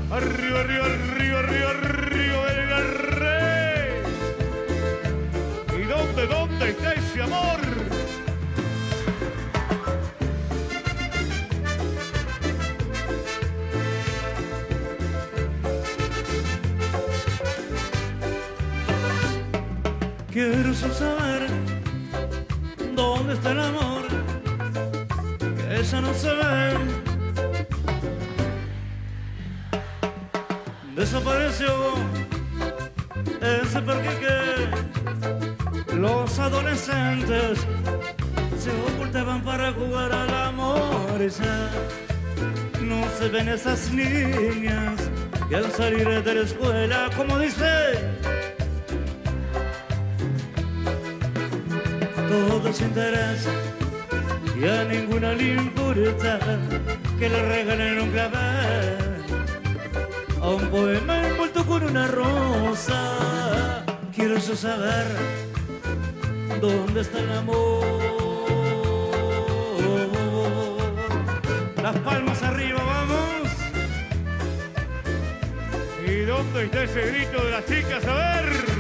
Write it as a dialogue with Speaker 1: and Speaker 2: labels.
Speaker 1: Arriba, arriba, arriba, arriba, arriba, venga el rey. ¿Y dónde está ese amor?
Speaker 2: Quiero saber dónde está el amor, que esa no se ve. Desapareció ese parque que los adolescentes se ocultaban para jugar al amor. Y ya no se ven esas niñas que al salir de la escuela, como dice, todo se interesa y a ninguna le importa que le regalen un clavel a un poema envuelto con una rosa. Quiero yo saber dónde está el amor. Las palmas arriba, vamos.
Speaker 1: ¿Y dónde está ese grito de las chicas? A ver.